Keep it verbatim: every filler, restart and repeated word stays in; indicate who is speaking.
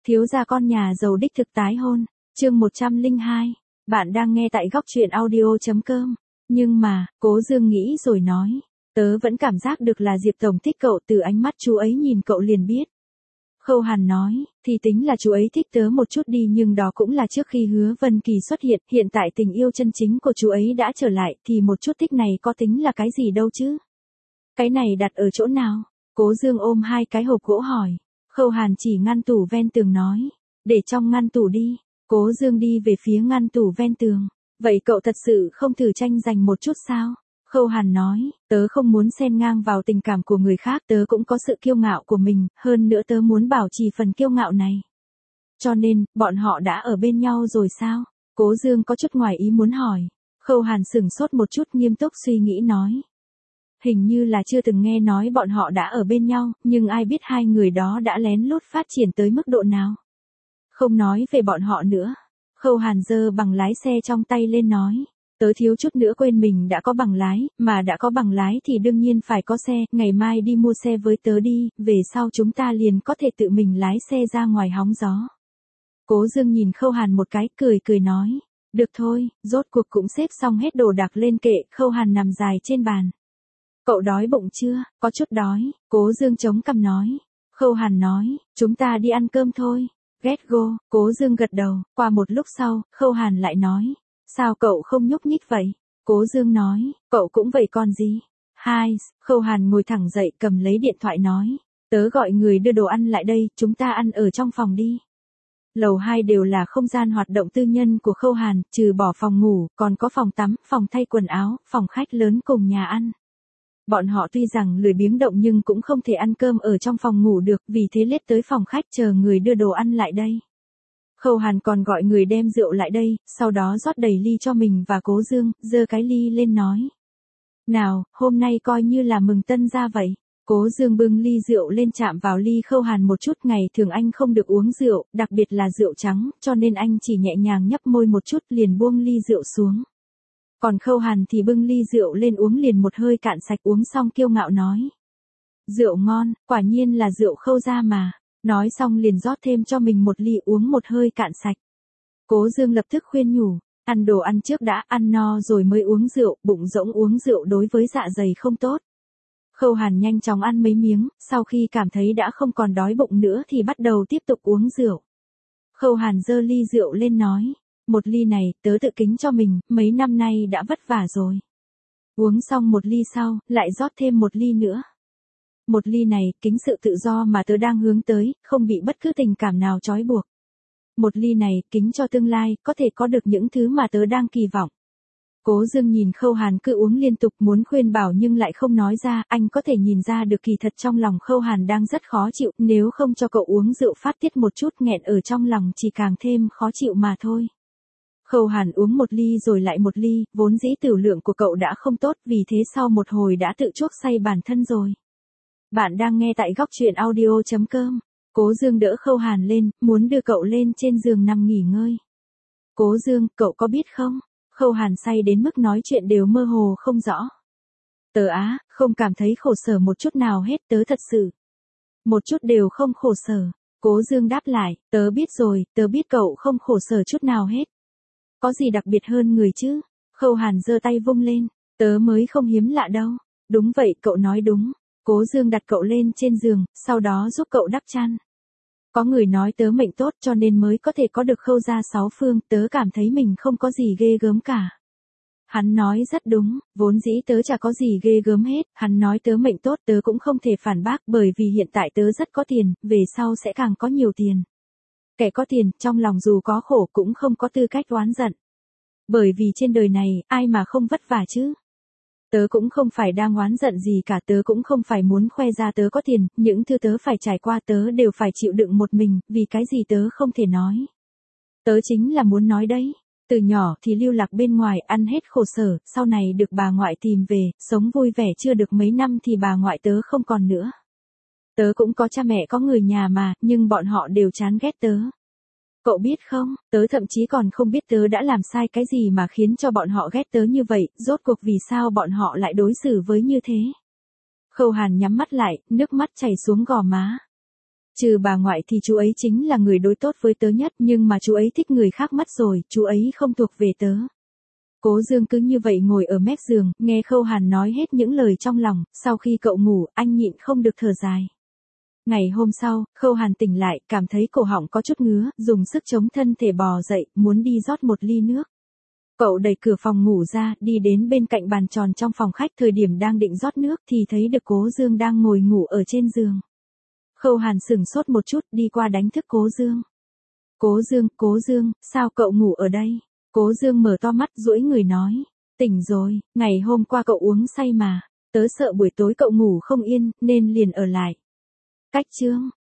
Speaker 1: Thiếu gia con nhà giàu đích thực tái hôn, chương một trăm lẻ hai. Bạn đang nghe tại góc truyện audio.com. Nhưng mà, Cố Dương nghĩ rồi nói, tớ vẫn cảm giác được là Diệp Tổng thích cậu, từ ánh mắt chú ấy nhìn cậu liền biết. Khâu Hàn nói, thì tính là chú ấy thích tớ một chút đi, nhưng đó cũng là trước khi Hứa Vân Kỳ xuất hiện, hiện tại tình yêu chân chính của chú ấy đã trở lại, thì một chút thích này có tính là cái gì đâu chứ? Cái này đặt ở chỗ nào? Cố Dương ôm hai cái hộp gỗ hỏi. Khâu Hàn chỉ ngăn tủ ven tường nói, để trong ngăn tủ đi. Cố Dương đi về phía ngăn tủ ven tường. Vậy cậu thật sự không thử tranh giành một chút sao? Khâu Hàn nói, tớ không muốn xen ngang vào tình cảm của người khác, tớ cũng có sự kiêu ngạo của mình, hơn nữa tớ muốn bảo trì phần kiêu ngạo này. Cho nên, bọn họ đã ở bên nhau rồi sao? Cố Dương có chút ngoài ý muốn hỏi. Khâu Hàn sửng sốt một chút, nghiêm túc suy nghĩ nói. Hình như là chưa từng nghe nói bọn họ đã ở bên nhau, nhưng ai biết hai người đó đã lén lút phát triển tới mức độ nào. Không nói về bọn họ nữa. Khâu Hàn giơ bằng lái xe trong tay lên nói. Tớ thiếu chút nữa quên mình đã có bằng lái, mà đã có bằng lái thì đương nhiên phải có xe, ngày mai đi mua xe với tớ đi, về sau chúng ta liền có thể tự mình lái xe ra ngoài hóng gió. Cố Dương nhìn Khâu Hàn một cái, cười cười nói. Được thôi, rốt cuộc cũng xếp xong hết đồ đạc lên kệ. Khâu Hàn nằm dài trên bàn. Cậu đói bụng chưa? Có chút đói. Cố Dương chống cằm nói. Khâu Hàn nói, chúng ta đi ăn cơm thôi. Get go. Cố Dương gật đầu. Qua một lúc sau, Khâu Hàn lại nói. Sao cậu không nhúc nhích vậy? Cố Dương nói, cậu cũng vậy còn gì? Hai, Khâu Hàn ngồi thẳng dậy cầm lấy điện thoại nói. Tớ gọi người đưa đồ ăn lại đây, chúng ta ăn ở trong phòng đi. Lầu hai đều là không gian hoạt động tư nhân của Khâu Hàn, trừ bỏ phòng ngủ, còn có phòng tắm, phòng thay quần áo, phòng khách lớn cùng nhà ăn. Bọn họ tuy rằng lười biếng động nhưng cũng không thể ăn cơm ở trong phòng ngủ được, vì thế lết tới phòng khách chờ người đưa đồ ăn lại đây. Khâu Hàn còn gọi người đem rượu lại đây, sau đó rót đầy ly cho mình và Cố Dương, giơ cái ly lên nói. Nào, hôm nay coi như là mừng tân gia vậy. Cố Dương bưng ly rượu lên chạm vào ly Khâu Hàn một chút, ngày thường anh không được uống rượu, đặc biệt là rượu trắng, cho nên anh chỉ nhẹ nhàng nhấp môi một chút liền buông ly rượu xuống. Còn Khâu Hàn thì bưng ly rượu lên uống liền một hơi cạn sạch, uống xong kiêu ngạo nói. Rượu ngon, quả nhiên là rượu Khâu gia mà. Nói xong liền rót thêm cho mình một ly uống một hơi cạn sạch. Cố Dương lập tức khuyên nhủ, ăn đồ ăn trước đã, ăn no rồi mới uống rượu, bụng rỗng uống rượu đối với dạ dày không tốt. Khâu Hàn nhanh chóng ăn mấy miếng, sau khi cảm thấy đã không còn đói bụng nữa thì bắt đầu tiếp tục uống rượu. Khâu Hàn giơ ly rượu lên nói, một ly này tớ tự kính cho mình, mấy năm nay đã vất vả rồi. Uống xong một ly sau, lại rót thêm một ly nữa. Một ly này, kính sự tự do mà tớ đang hướng tới, không bị bất cứ tình cảm nào trói buộc. Một ly này, kính cho tương lai, có thể có được những thứ mà tớ đang kỳ vọng. Cố Dương nhìn Khâu Hàn cứ uống liên tục muốn khuyên bảo nhưng lại không nói ra, anh có thể nhìn ra được kỳ thật trong lòng Khâu Hàn đang rất khó chịu, nếu không cho cậu uống rượu phát tiết một chút nghẹn ở trong lòng chỉ càng thêm khó chịu mà thôi. Khâu Hàn uống một ly rồi lại một ly, vốn dĩ tiểu lượng của cậu đã không tốt, vì thế sau một hồi đã tự chuốc say bản thân rồi. Bạn đang nghe tại góc truyện audio.com. Cố Dương đỡ Khâu Hàn lên, muốn đưa cậu lên trên giường nằm nghỉ ngơi. Cố Dương, cậu có biết không? Khâu Hàn say đến mức nói chuyện đều mơ hồ không rõ. Tớ á, không cảm thấy khổ sở một chút nào hết, tớ thật sự. Một chút đều không khổ sở. Cố Dương đáp lại, tớ biết rồi, tớ biết cậu không khổ sở chút nào hết. Có gì đặc biệt hơn người chứ? Khâu Hàn giơ tay vung lên, tớ mới không hiếm lạ đâu. Đúng vậy, cậu nói đúng. Cố Dương đặt cậu lên trên giường, sau đó giúp cậu đắp chăn. Có người nói tớ mệnh tốt cho nên mới có thể có được Khâu gia sáu phương, tớ cảm thấy mình không có gì ghê gớm cả. Hắn nói rất đúng, vốn dĩ tớ chả có gì ghê gớm hết, hắn nói tớ mệnh tốt tớ cũng không thể phản bác bởi vì hiện tại tớ rất có tiền, về sau sẽ càng có nhiều tiền. Kẻ có tiền, trong lòng dù có khổ cũng không có tư cách oán giận. Bởi vì trên đời này, ai mà không vất vả chứ? Tớ cũng không phải đang oán giận gì cả, tớ cũng không phải muốn khoe ra tớ có tiền, những thứ tớ phải trải qua tớ đều phải chịu đựng một mình, vì cái gì tớ không thể nói. Tớ chính là muốn nói đấy, từ nhỏ thì lưu lạc bên ngoài ăn hết khổ sở, sau này được bà ngoại tìm về, sống vui vẻ chưa được mấy năm thì bà ngoại tớ không còn nữa. Tớ cũng có cha mẹ có người nhà mà, nhưng bọn họ đều chán ghét tớ. Cậu biết không, tớ thậm chí còn không biết tớ đã làm sai cái gì mà khiến cho bọn họ ghét tớ như vậy, rốt cuộc vì sao bọn họ lại đối xử với như thế. Khâu Hàn nhắm mắt lại, nước mắt chảy xuống gò má. Trừ bà ngoại thì chú ấy chính là người đối tốt với tớ nhất, nhưng mà chú ấy thích người khác mất rồi, chú ấy không thuộc về tớ. Cố Dương cứ như vậy ngồi ở mép giường, nghe Khâu Hàn nói hết những lời trong lòng, sau khi cậu ngủ, anh nhịn không được thở dài. Ngày hôm sau, Khâu Hàn tỉnh lại, cảm thấy cổ họng có chút ngứa, dùng sức chống thân thể bò dậy, muốn đi rót một ly nước. Cậu đẩy cửa phòng ngủ ra, đi đến bên cạnh bàn tròn trong phòng khách, thời điểm đang định rót nước thì thấy được Cố Dương đang ngồi ngủ ở trên giường. Khâu Hàn sửng sốt một chút, đi qua đánh thức Cố Dương. Cố Dương, Cố Dương, sao cậu ngủ ở đây? Cố Dương mở to mắt, duỗi người nói. Tỉnh rồi, ngày hôm qua cậu uống say mà. Tớ sợ buổi tối cậu ngủ không yên, nên liền ở lại. Cách chương.